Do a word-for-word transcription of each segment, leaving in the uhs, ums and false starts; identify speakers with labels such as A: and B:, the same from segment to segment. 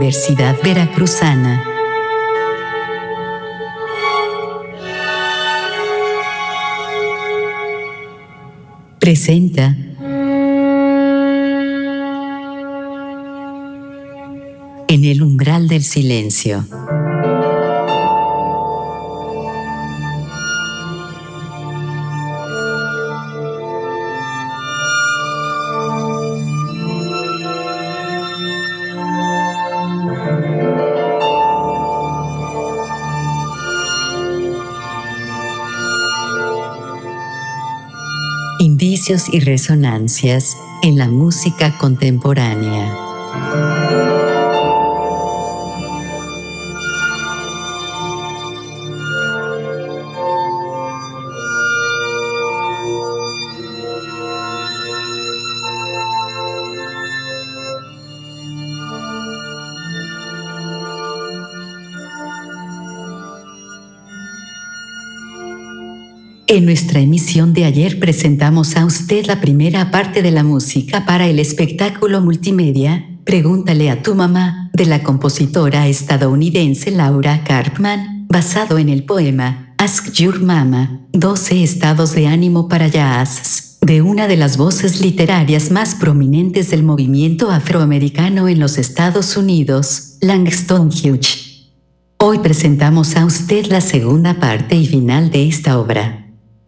A: Universidad Veracruzana. Presenta En el umbral del silencio. Indicios y resonancias en la música contemporánea. En nuestra emisión de ayer presentamos a usted la primera parte de la música para el espectáculo multimedia Pregúntale a tu mamá, de la compositora estadounidense Laura Karpman, basado en el poema Ask Your Mama, doce estados de ánimo para jazz, de una de las voces literarias más prominentes del movimiento afroamericano en los Estados Unidos, Langston Hughes. Hoy presentamos a usted la segunda parte y final de esta obra.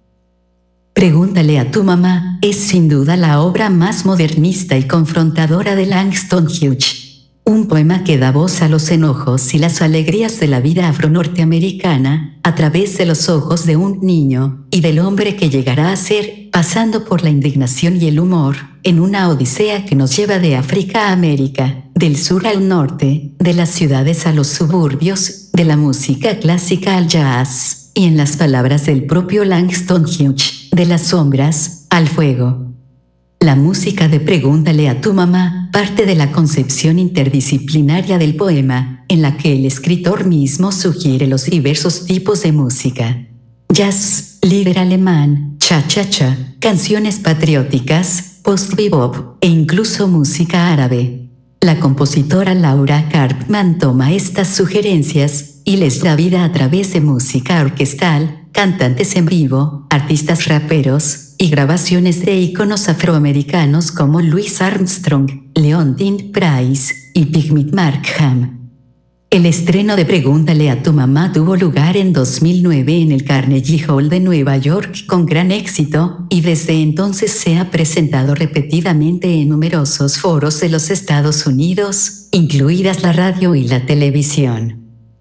A: Pregúntale a tu mamá es sin duda la obra más modernista y confrontadora de Langston Hughes. Un poema que da voz a los enojos y las alegrías de la vida afro-norteamericana a través de los ojos de un niño y del hombre que llegará a ser, pasando por la indignación y el humor, en una odisea que nos lleva de África a América, del sur al norte, de las ciudades a los suburbios, de la música clásica al jazz, y en las palabras del propio Langston Hughes, de las sombras al fuego. La música de Pregúntale a tu mamá parte de la concepción interdisciplinaria del poema, en la que el escritor mismo sugiere los diversos tipos de música: jazz, líder alemán, cha-cha-cha, canciones patrióticas, post-bebop e incluso música árabe. La compositora Laura Karpman toma estas sugerencias y les da vida a través de música orquestal, cantantes en vivo, artistas raperos y grabaciones de íconos afroamericanos como Louis Armstrong, Leontyne Price y Pigmeat Markham. El estreno de Pregúntale a tu mamá tuvo lugar en dos mil nueve en el Carnegie Hall de Nueva York con gran éxito, y desde entonces se ha presentado repetidamente en numerosos foros de los Estados Unidos, incluidas la radio y la televisión.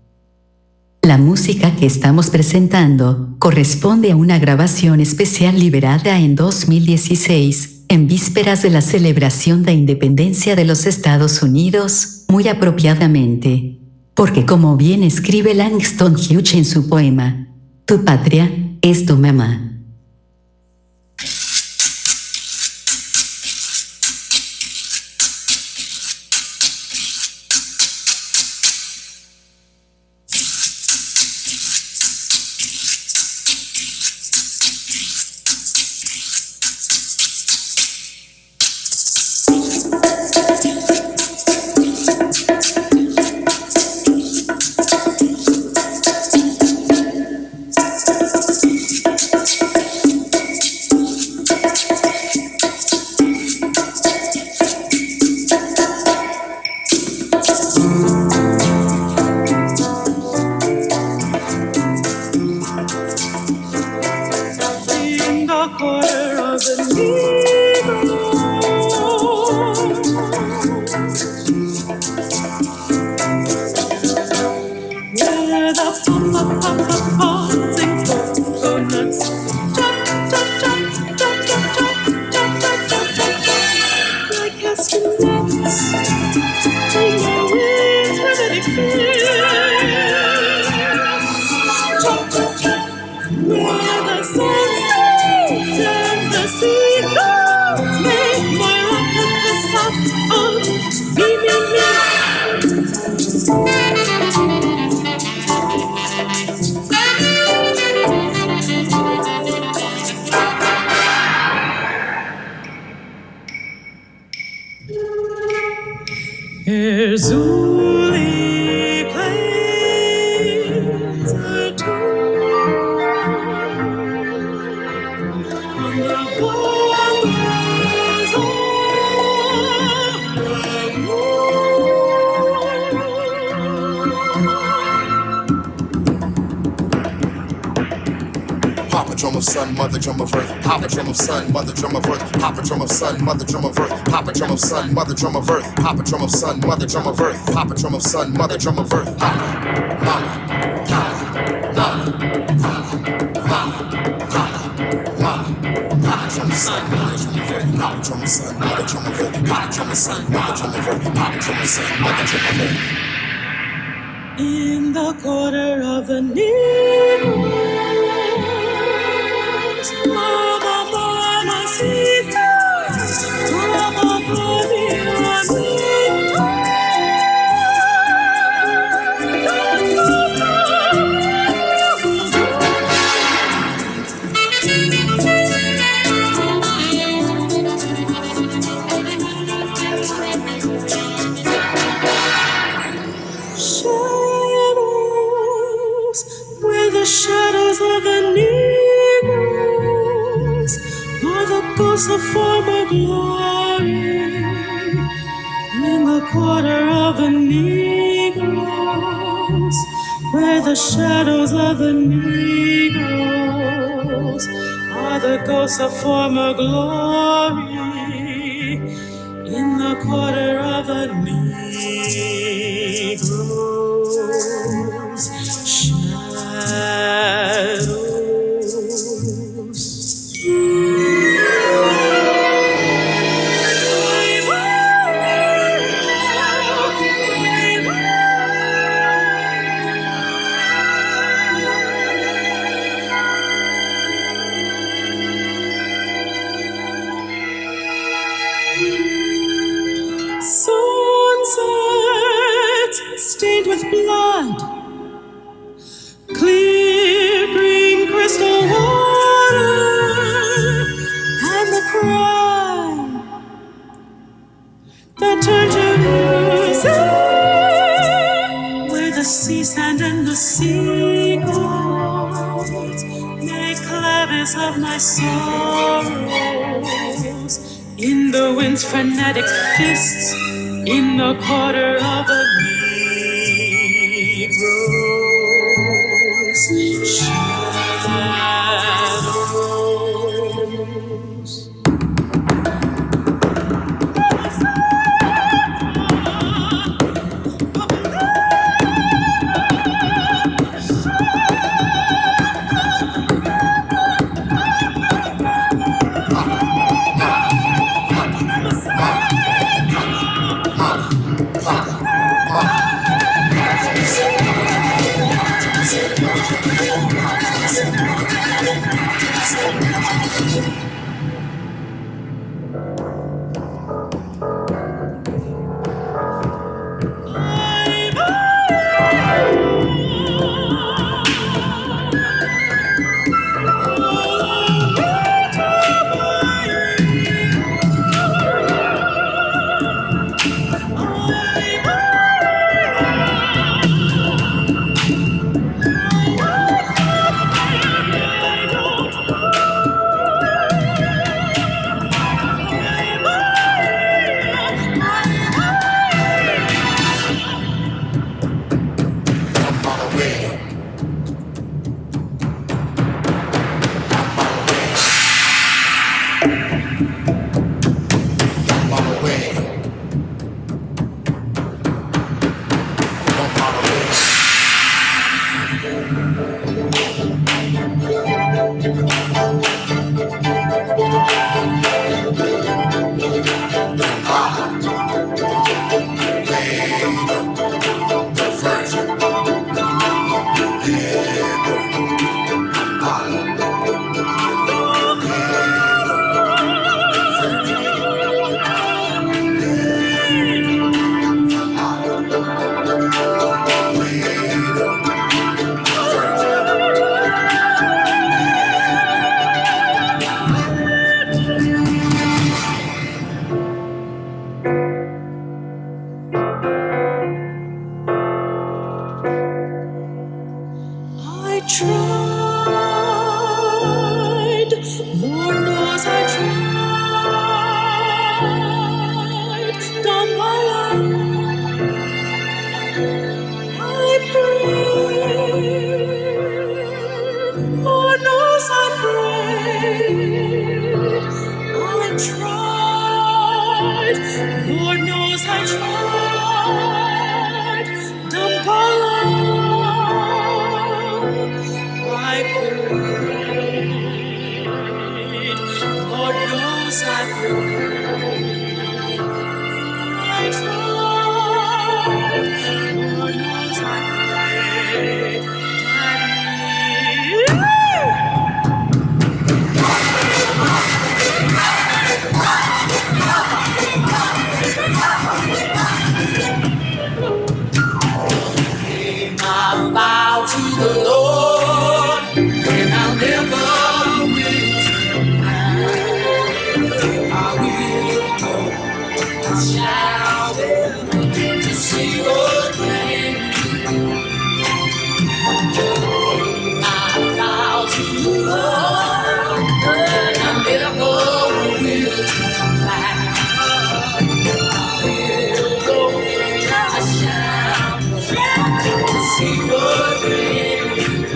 A: La música que estamos presentando corresponde a una grabación especial liberada en dos mil dieciséis, en vísperas de la celebración de independencia de los Estados Unidos, muy apropiadamente. Porque como bien escribe Langston Hughes en su poema, tu patria es tu mamá.
B: drum of sun, mother drum of earth. Papa drum of sun, mother drum of earth. Papa drum of sun, mother drum of earth. Papa drum of sun, mother drum of earth. Papa drum of sun, mother drum of earth. Papa drum of sun, mother drum of earth. Papa, mama, papa, mama, papa, mama, papa, mama. Papa drum of sun, mother drum of earth. Papa drum of sun, mother drum of earth. Papa drum of sun, mother drum of earth. Papa drum of sun, mother drum of earth.
C: In the quarter of the Negroes, Mama, Mama, Sita, Mama, the shadows of the Negroes are the ghosts of former glory. In the quarter of the Negroes, where the shadows of the Negroes are the ghosts of former glory. In the quarter of the Negroes, shadows. Sunset stained with blood, clear green crystal water, and the cry that turned to music, where the sea sand and the sea gods make clavis of my sorrows. In the wind's frenetic fists, in the quarter of the Negroes, shadows. Tried, Lord knows I tried, done my life, I prayed, Lord knows I prayed. Lord knows I tried. Dumbala, I prayed. Lord knows I prayed. I tried. Lord knows I prayed. I vow to the Lord, and I'll never will. I will go, I shall to see your name. I vow to the Lord, and I never will turn back. I will go, I shall to see your name.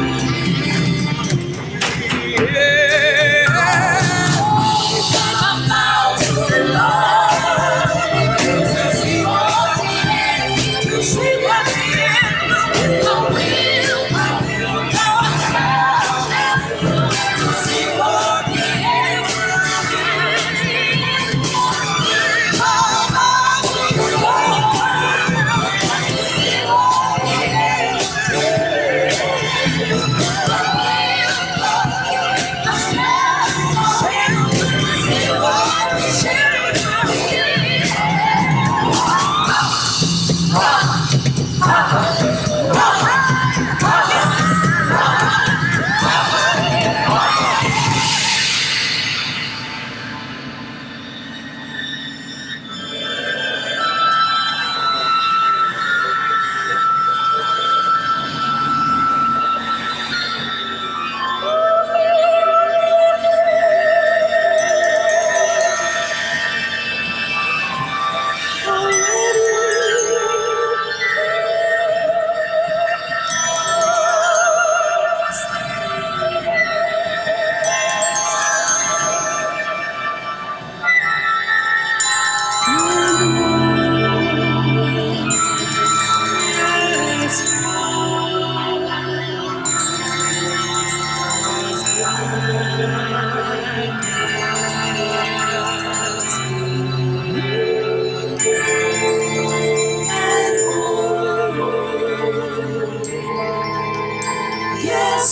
C: Yes,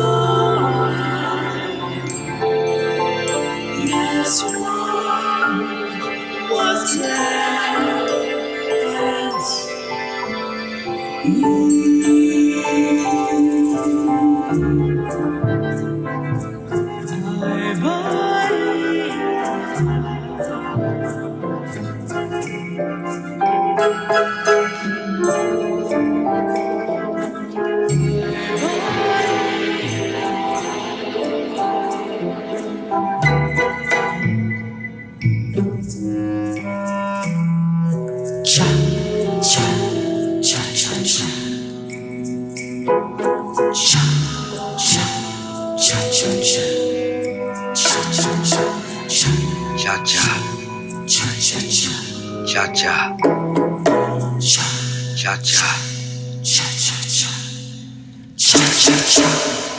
C: Lord. Yes, Lord. Was there as you? Bye cha, cha, cha, cha, cha, cha, cha, cha, cha, cha. Cha cha cha cha cha cha cha cha cha cha cha cha cha cha.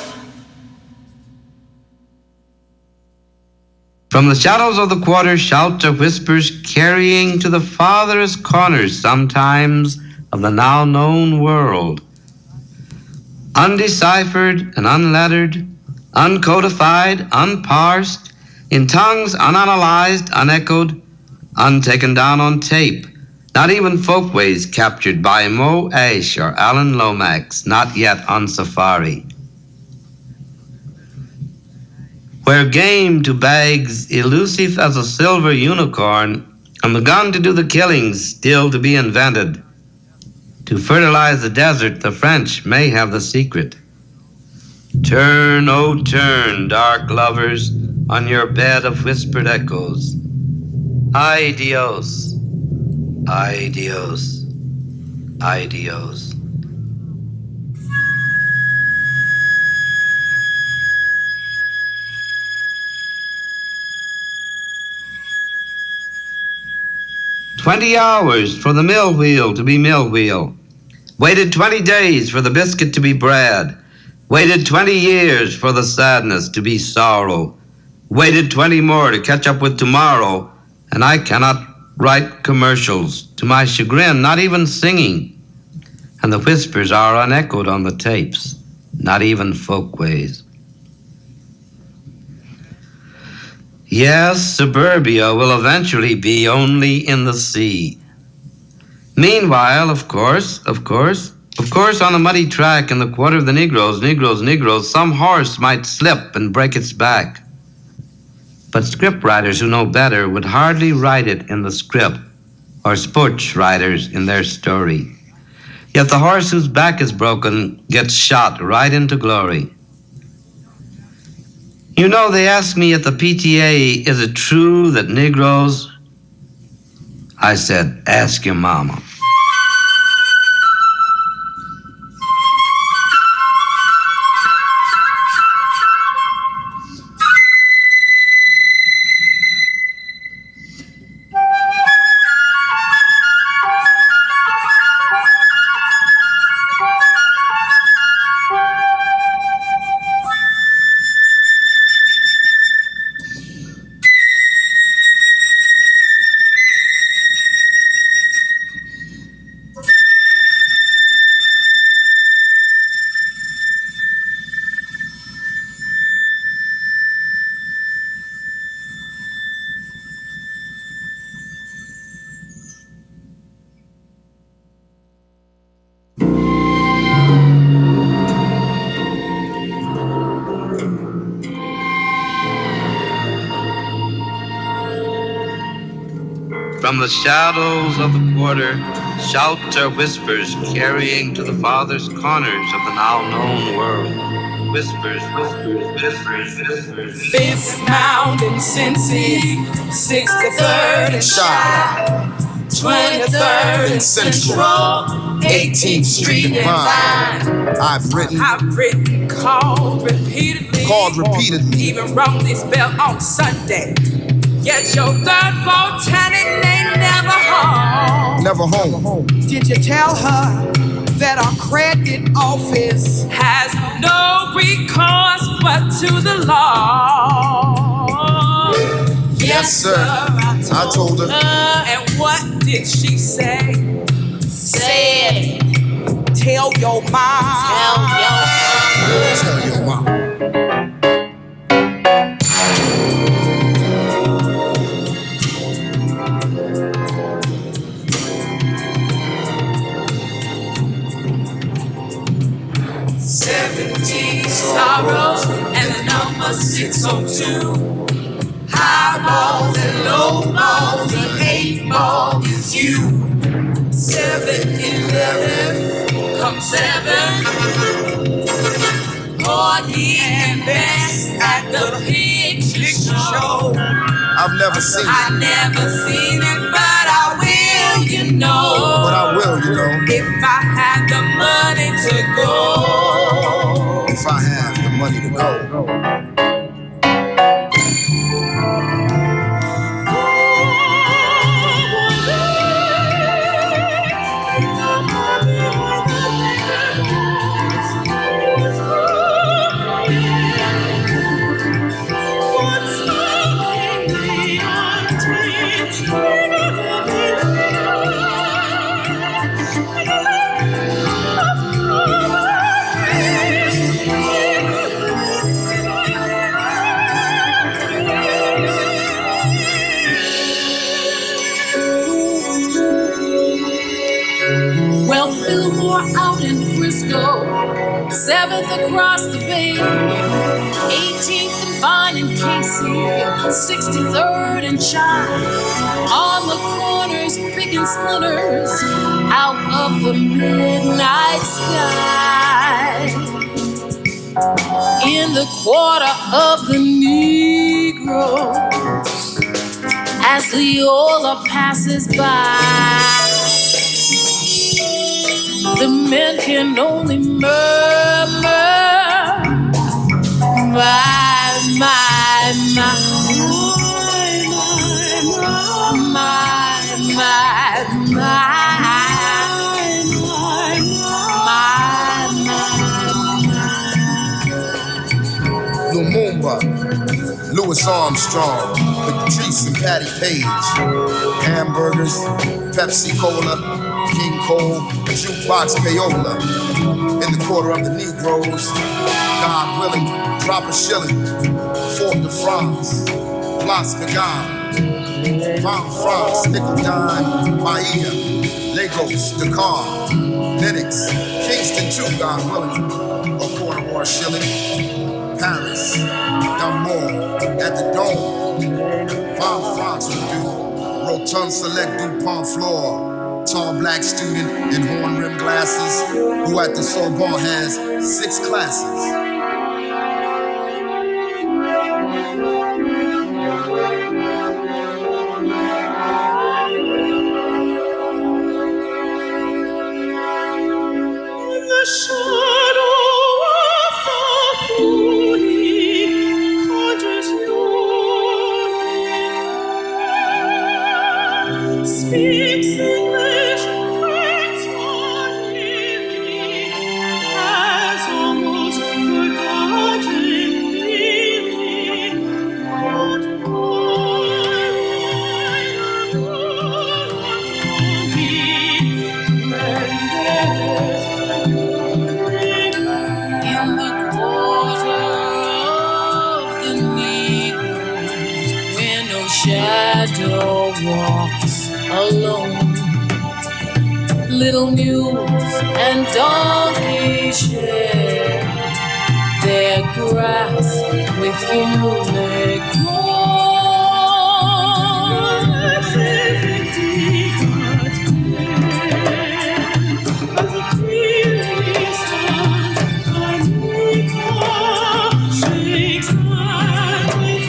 D: From the shadows of the quarter shout the whispers, carrying to the farthest corners sometimes of the now known world. Undeciphered and unlettered, uncodified, unparsed, in tongues unanalyzed, unechoed, untaken down on tape, not even folkways captured by Mo Ash or Alan Lomax, not yet on safari. Where game to bags elusive as a silver unicorn, and the gun to do the killings still to be invented. To fertilize the desert, the French may have the secret. Turn, oh turn, dark lovers, on your bed of whispered echoes. Ay Dios, ay Dios, ay Dios. twenty hours for the mill wheel to be mill wheel. Waited twenty days for the biscuit to be bread. Waited twenty years for the sadness to be sorrow. Waited twenty more to catch up with tomorrow, and I cannot write commercials. To my chagrin, not even singing. And the whispers are unechoed on the tapes, not even folkways. Yes, suburbia will eventually be only in the sea. Meanwhile, of course, of course, of course, on the muddy track in the quarter of the Negroes, Negroes, Negroes, some horse might slip and break its back. But script writers who know better would hardly write it in the script, or sports writers in their story. Yet the horse whose back is broken gets shot right into glory. You know, they asked me at the P T A, is it true that Negroes? I said, ask your mama. From the shadows of the quarter, shouts or whispers carrying to the farthest corners of the now known world. Whispers, whispers, whispers, whispers.
E: Fifth Mound in Cincy, sixty-third and Shy, twenty-third and Central, eighteenth Street and Vine.
B: I've written,
E: I've written, called repeatedly,
B: called repeatedly,
E: even rung this bell on Sunday. Yet your third floor tenant ain't never home.
B: never home.
F: Did you tell her that our credit office
E: has no recourse but to the law?
B: Yes, sir.
E: I told,
B: I told her.
E: her. And what did she say? Said,
F: tell your mom?
E: tell your mom.
B: Tell your mom.
E: Seventeen sorrows and the number six oh two. High balls and low balls, the eight ball is you. Seven eleven, come seven. Porgy and Bess at the picture show.
B: I've never seen it,
E: I never seen it, but I will, you know.
B: but I will, you know,
E: If I had the money to go.
B: if I have the money to go.
G: Well, Fillmore out in Frisco, seventh across the bay, eighteenth and Vine and Casey, sixty-third and Shy, on the corners picking splinters out of the midnight sky. In the quarter of the Negro, as Leola passes by, the men can only murmur, my, my, my, my, my, my.
B: Kalimba, Louis Armstrong, Patrice and Patty Page, hamburgers, Pepsi Cola, King Cole, Jukebox Payola, in the quarter of the Negroes, God willing, drop a shilling, Fort de France, Place Began, Mount France, Nickel Dime, Bahia, Lagos, Dakar, Lennox, Kingston too, God willing, a quarter or a shilling, Paris, Namur, at the Dome, Mount France will do, Rotund Select Dupont Floor, tall black student in horn rim glasses, who at the Sorbonne has six classes.
E: The shadow of the moon conjures your name, speaks English, friends Swahili, has almost forgotten me. But in the quarter of the Negroes, where no shadow walks alone, little mules and donkeys share their grass with you may grow. As a clearly sun, shakes hands with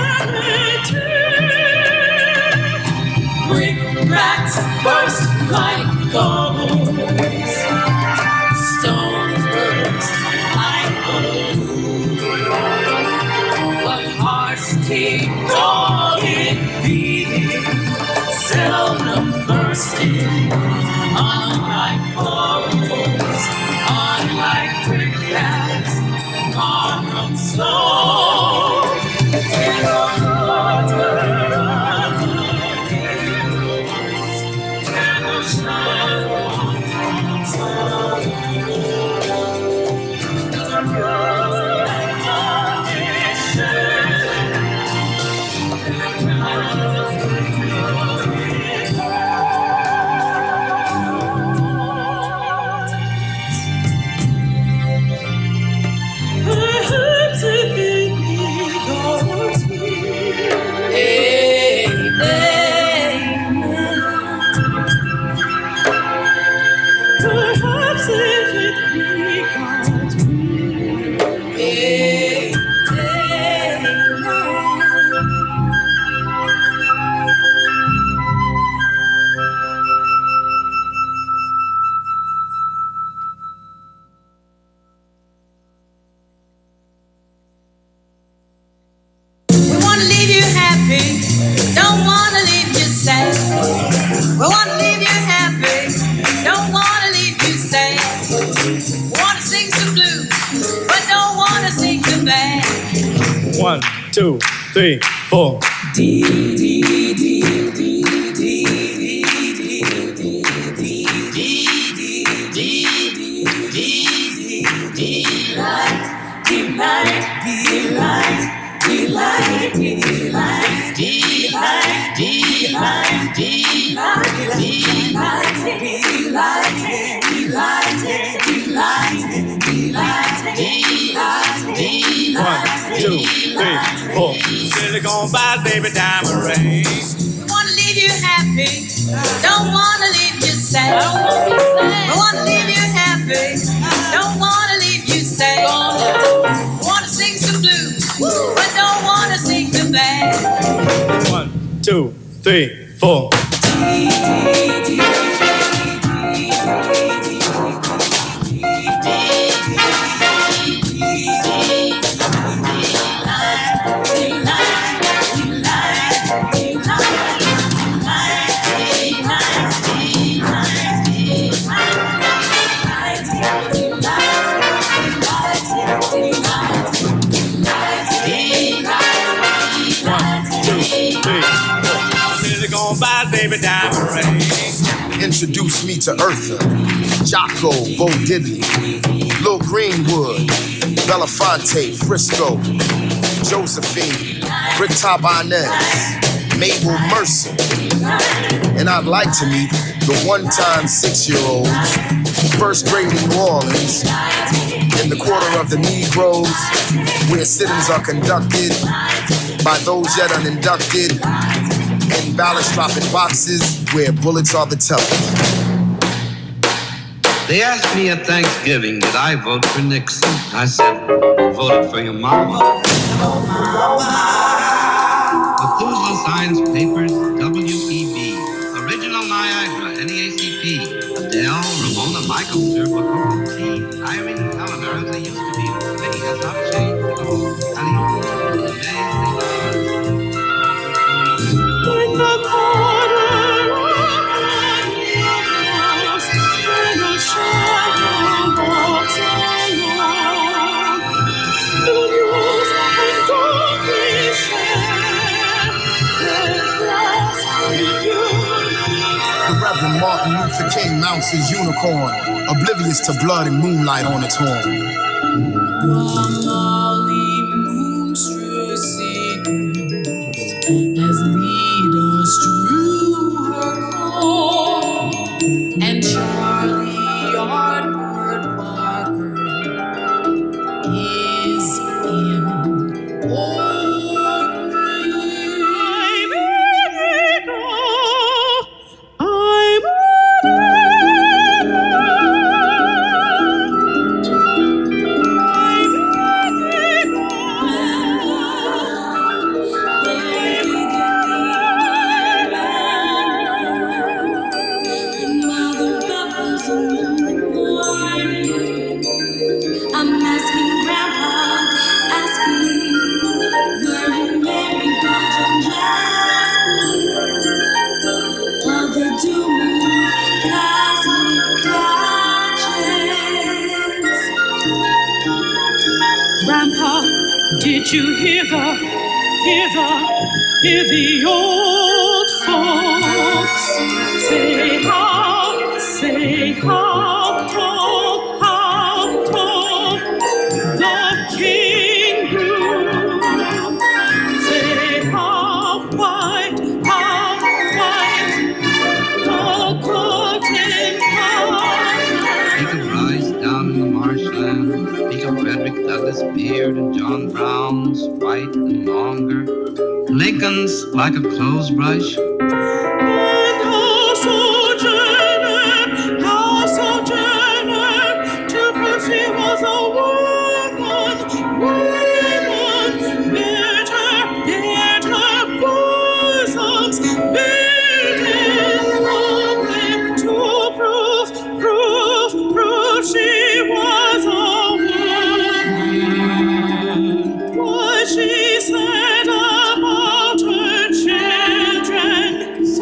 E: vanity. Brickbats burst like bubbles, stones burst like balloons, but hearts keep going beating, seldom bursting, unlike bubbles, unlike brickbats, far from slow. In the water of the Negroes, and the shadow walks alone, the girls and donkeys share their grass with your perhaps if it goes here. Perhaps if it becomes real. We wanna leave you happy, don't wanna leave you sad. We wanna leave you happy, don't wanna leave you sad. Wanna sing some blues, but don't wanna sing the bad.
H: One, two, three, four.
E: Dee, dee, dee, dee, dee, dee, dee, dee, delight, delight, delight, delight, delight, delight, delight, delight,
H: One, two, three, four. Silicon Valley, baby, diamond ring.
E: wanna leave you happy, don't wanna leave you sad. I wanna leave you happy, don't wanna leave you sad. Wanna sing some blues, but don't wanna sing the bad.
H: One, two, three, four.
E: Delight,
H: baby diamond ring.
B: Introduced me to Eartha, Jocko, Bo Diddley, Lil Greenwood, Belafonte, Frisco, Josephine, Rick Tabanez, Mabel Mercer. And I'd like to meet the one-time six-year-olds, first grade in New Orleans, in the quarter of the Negroes, where sittings are conducted by those yet uninducted, in ballast-dropping boxes where bullets are the tellers.
D: They asked me at Thanksgiving, did I vote for Nixon? I said, I voted for your mama. Methuselah Signs Papers, W E B. Original Niagara, N E A C P. Adele, Ramona, Michael, Turbo, T. Irene, Eleanor, as they used to be. The city has not changed at all. And the
E: In the corner of your house, when a shadow walks along, the news and darkness share their glass with you.
B: The Reverend Martin Luther King mounts his unicorn, oblivious to blood and moonlight on its horn.
E: Molly Moonstrew as leaders drew her call, and Charlie Yardbird Parker is in I'm America, I'm I'm asking Grandpa, asking where you married George and Jasmine of the doomed cosmic conscience. Grandpa, did you hear the, hear the, hear the old folks say how, say how tall, how tall the king grew? Say how white, how white the curtain colour.
D: Speak of Rice down in the marshland. Speak of Frederick Douglass' beard and John Brown's white and longer. Lincoln's like a clothes brush.
E: And how sojourner, how sojourner, to prove she was a woman, woman, better, better bosoms, beating open to prove, prove, prove she was a woman. What she said about her children,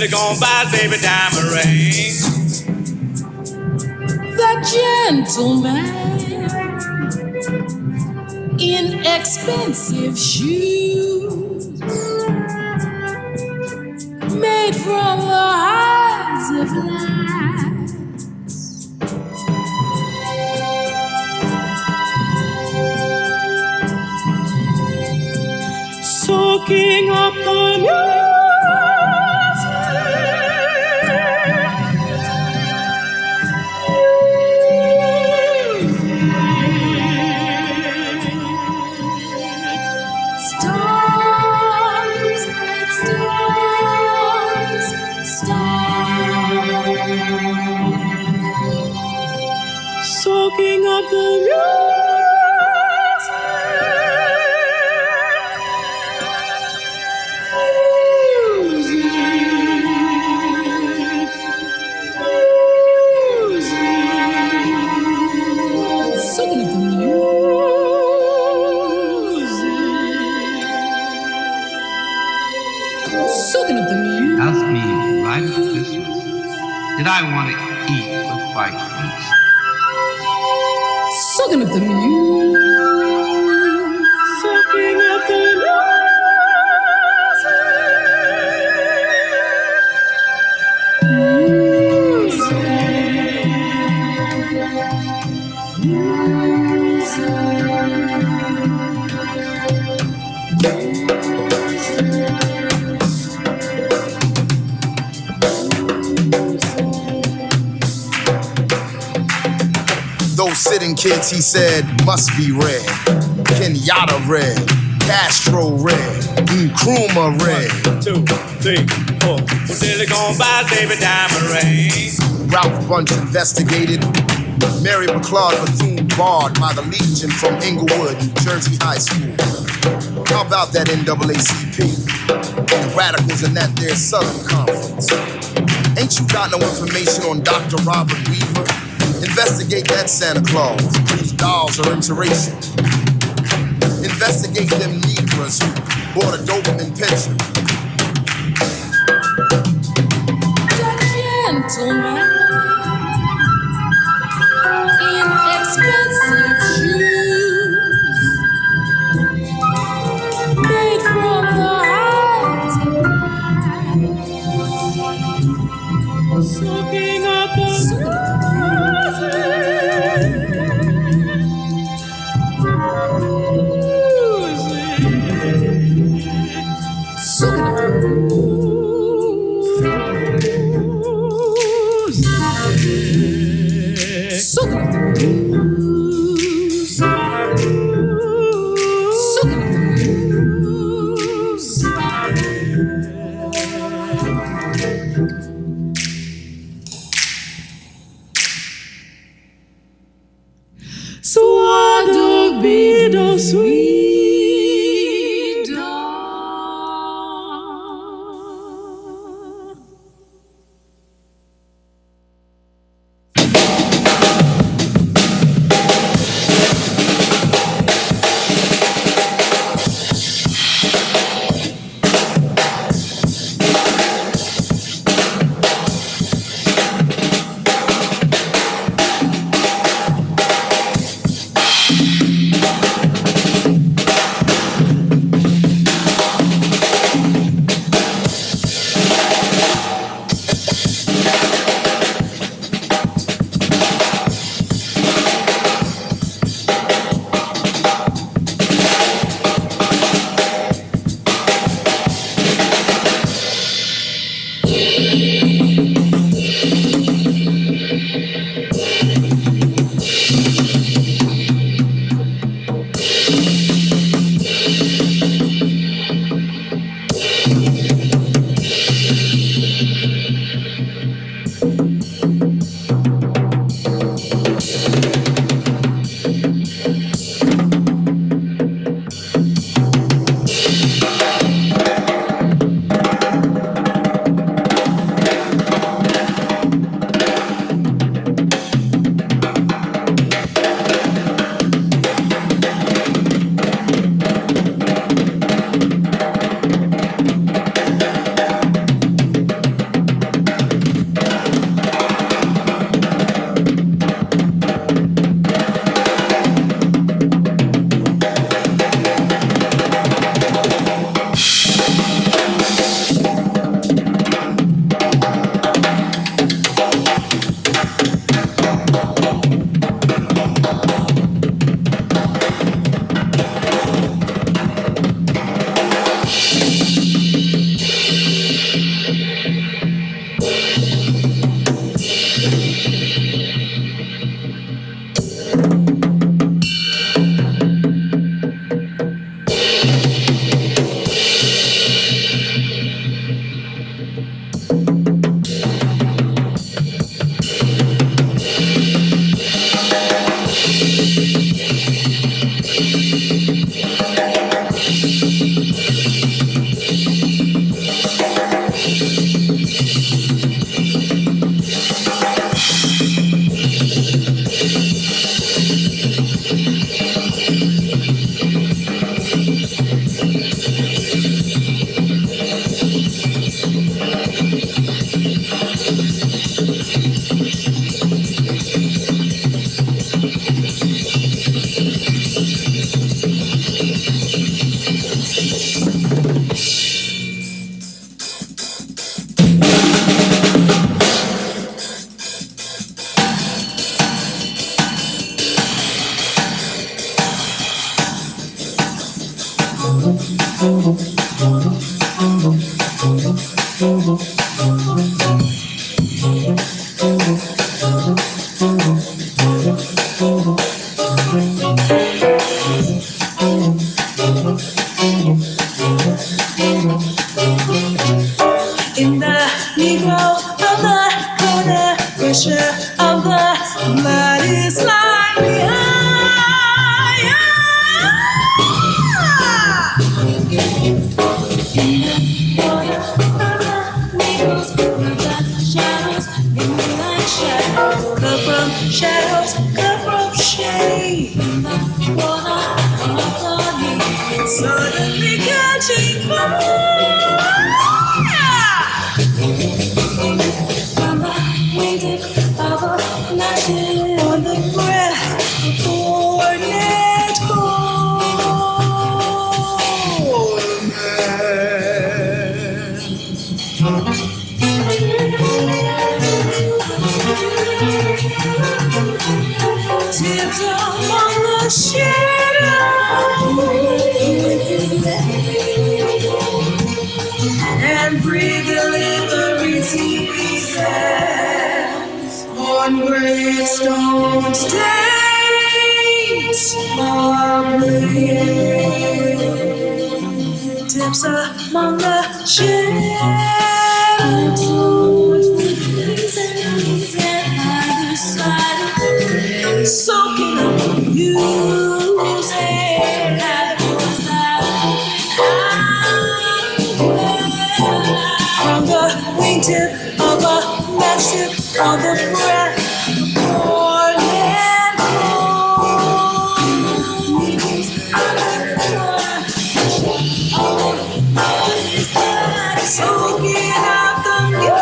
H: silicone by baby diamond ring.
G: The gentleman in expensive shoes made from the eyes of light,
H: soaking up the music.
G: stars and stars, stars,
H: Soaking up the
G: soaking up the music, soaking up the music.
D: Ask me right at Christmas, did I want to eat the white folks?
G: Soaking up the music,
H: soaking up the
B: Those sitting kids, he said, must be red. Kenyatta red, Castro red, Nkrumah red.
H: One, two, three, four. Silicone by baby diamond ring.
B: Ralph Bunch investigated. Mary McLeod Bethune barred by the Legion from Inglewood, New Jersey High School. How about that N double A C P? The radicals in that there Southern Conference. Ain't you got no information on Doctor Robert Weaver? Investigate that Santa Claus, whose dolls are interracial. Investigate them Negroes who bought a Doberman picture.
G: gentleman in expensive shoes made from the eyes of light,
H: Soaking up the
G: soaking up the music, soaking up the music, soaking up the
H: So I do be the
G: sweet dawn. pressure of the blood is like shadows, come from shadows, come from shade. Suddenly catching fire from the wings of a lightning on the breath of coordinate tips among the shadows and breathe delivery seasons on gravestone stains of rain. Tips among the shadows and either side of the rain, soaking up you. From the wingtip of a matchtip on the breath born and cold, soaking up the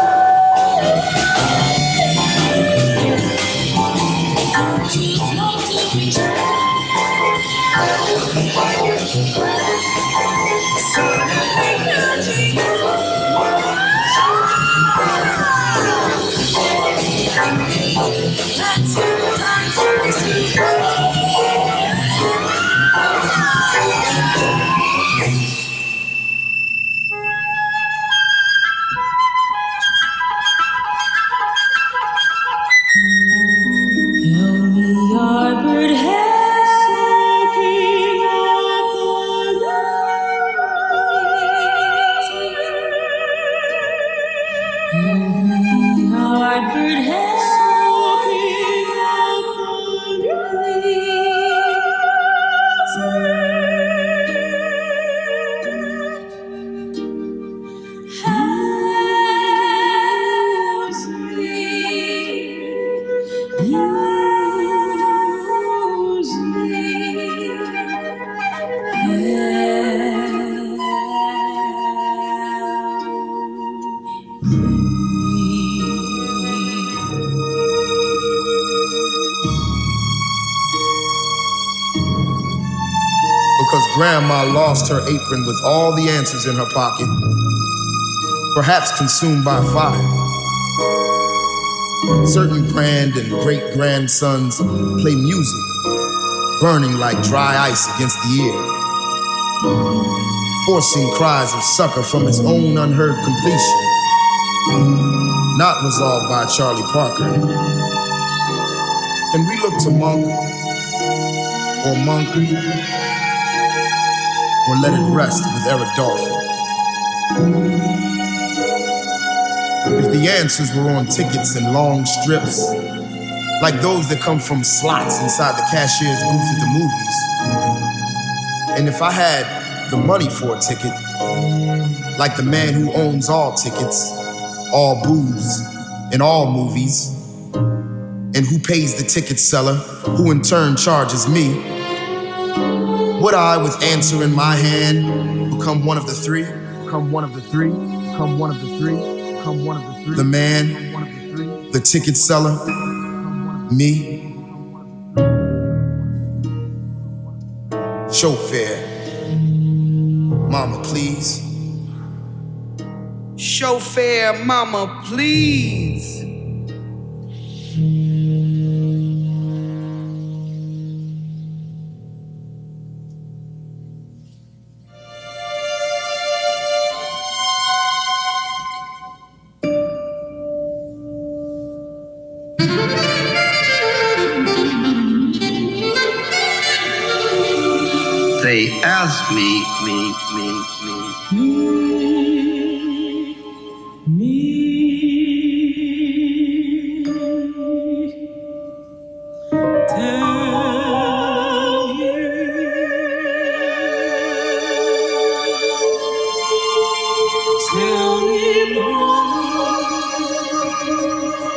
B: Because Grandma lost her apron with all the answers in her pocket, perhaps consumed by fire. Certain grand and great-grandsons play music, burning like dry ice against the ear, forcing cries of succor from its own unheard completion, not resolved by Charlie Parker. And we look to Monk, or Monk, or Let It Rest with Eric Dolphin. If the answers were on tickets and long strips, like those that come from slots inside the cashier's booth at the movies, and if I had the money for a ticket, like the man who owns all tickets, all booths, in all movies, and who pays the ticket seller, who in turn charges me, would I, with answer in my hand, become one of the three? Become one of the three? Become one of the three? Become one of the three? The man, the ticket seller, me. Chauffeur, mama, please.
F: Chauffeur, mama, please.
D: They ask me, me, me, me.
G: Me, me.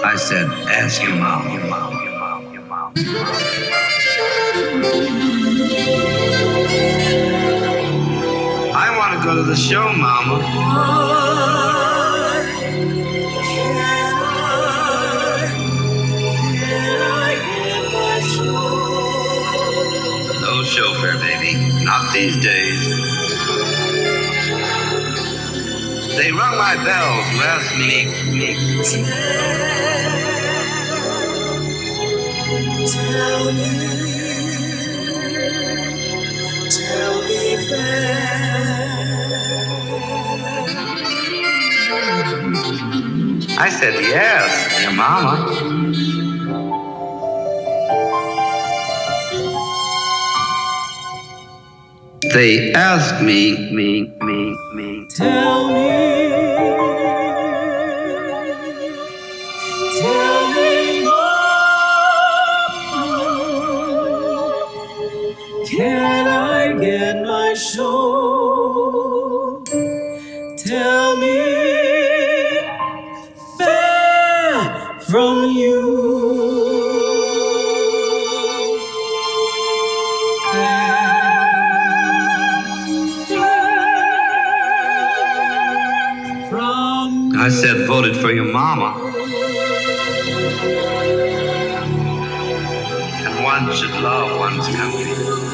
D: I said, ask your mom, your mom, your mom, your mom. I want to go to the show, Mama. No chauffeur, baby. Not these days. They rung my bell to ask me. me.
E: Tell me, tell me that.
D: I said, yes, your mama. They asked me, me, me, me.
E: Tell me, tell me more. Can I get my show? Tell me, fair from you.
D: I said, voted for your mama. And one should love one's country.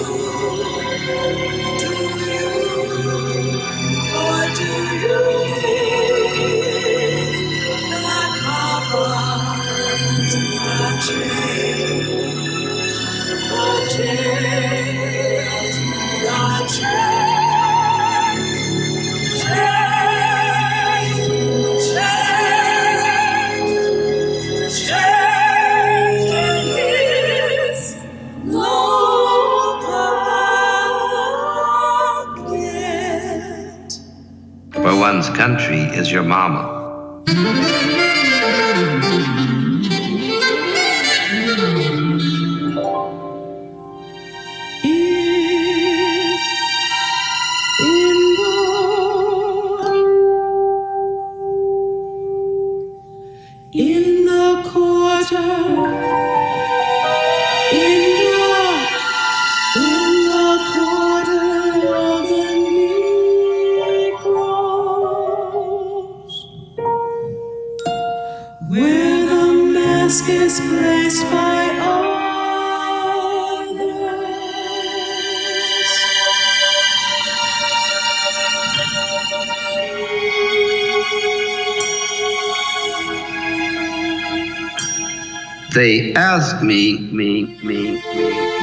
E: Or do you think that Papa's not changed? Not changed, not changed, changed.
D: For one's country is your mama.
E: In the quarter, in the, in the quarter of the Negroes, where the mask is placed by
D: They asked me, me, me, me.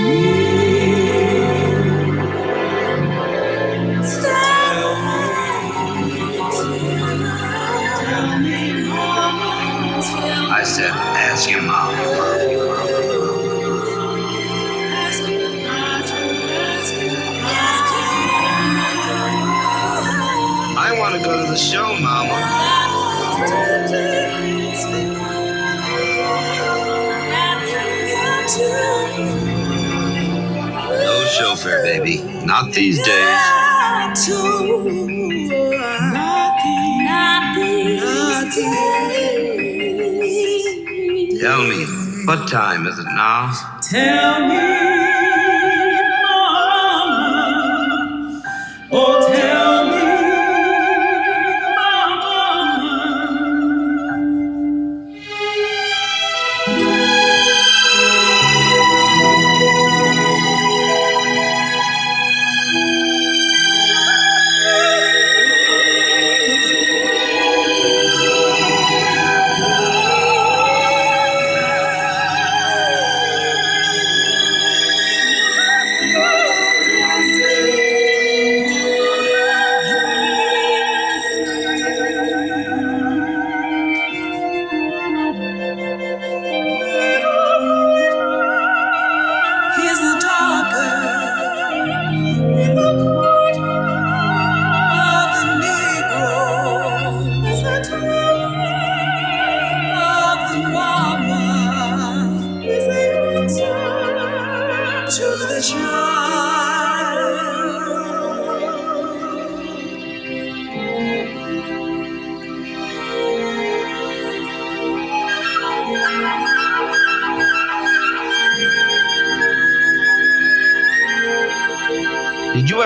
D: I said, ask your mom. I want to go to the show, Mama. No chauffeur, baby. Not these days.
E: Not these days.
D: Tell me, what time is it now?
E: Tell me, Mama. Oh, tell me,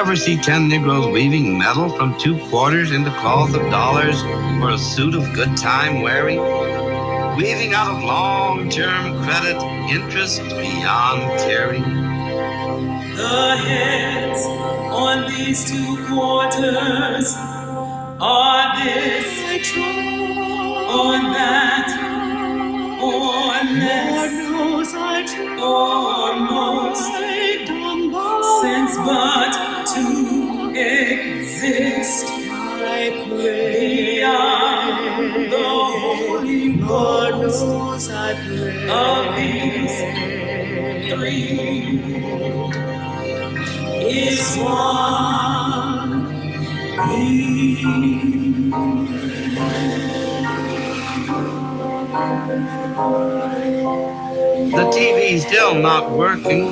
D: ever see ten Negroes weaving metal from two quarters into cloth of dollars for a suit of good time wearing? Weaving out of long-term credit interest beyond caring?
E: The heads on these two quarters are this, on that, on less, or most, since but to exist beyond the holy words of these three is one.
D: The T V's still not working.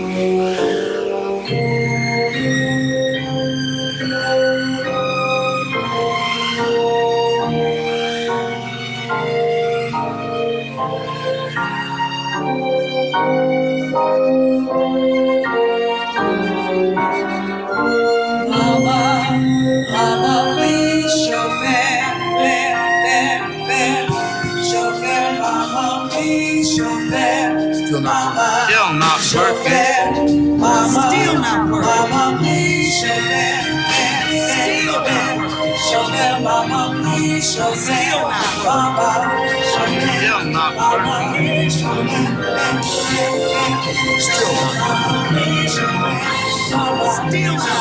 B: Still not
D: Still not working.
F: Mama,
E: Still not working.
F: Mama, please show them.
E: Still not working.
F: Show them, Mama, please show them.
E: Still not
F: Mama, show them.
D: Still not
F: Mama,
D: working.
F: please show them.
B: Still not
E: Still not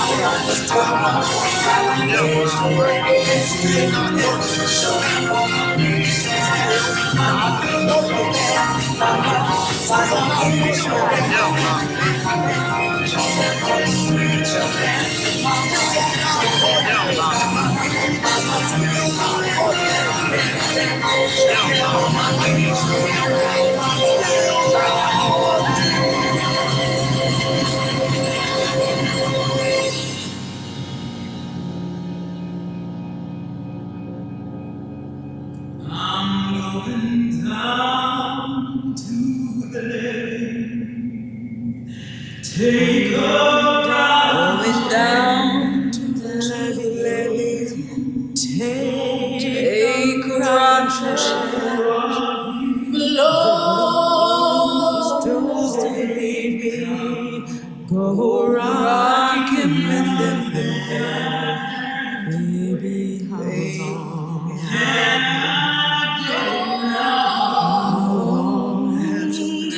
E: Take her down, down to the levee. Take, take her down, Lord, don't leave me. Go rockin' with them there, baby. How long? Can I get how long have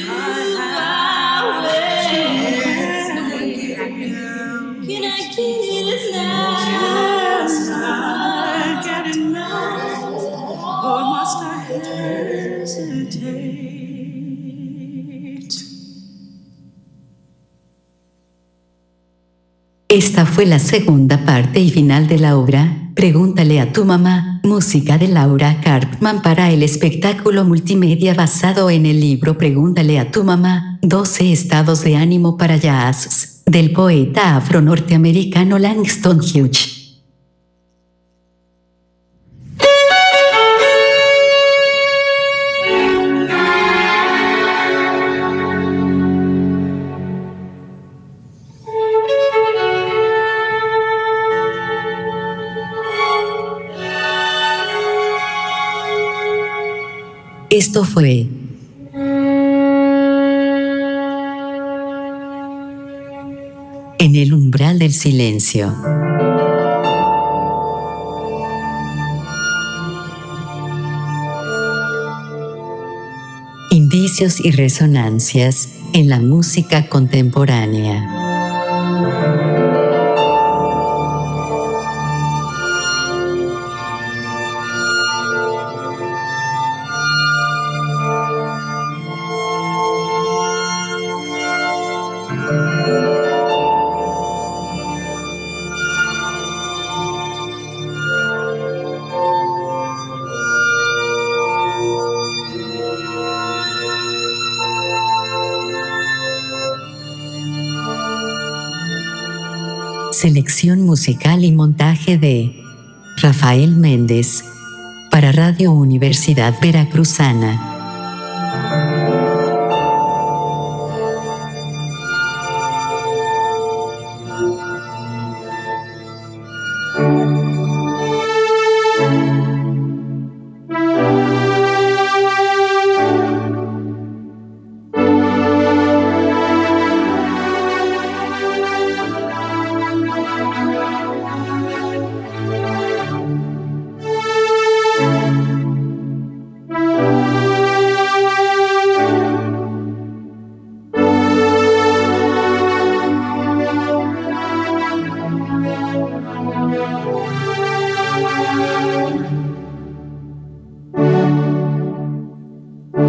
E: Can I get it now? Must I get it now? Or must I hesitate?
A: Esta fue la segunda parte y final de la obra Pregúntale a tu mamá, música de Laura Karpman para el espectáculo multimedia basado en el libro Pregúntale a tu mamá, doce estados de ánimo para jazz, del poeta afro-norteamericano Langston Hughes. Esto fue En el umbral del silencio. Indicios y resonancias en la música contemporánea. Selección musical y montaje de Rafael Méndez para Radio Universidad Veracruzana.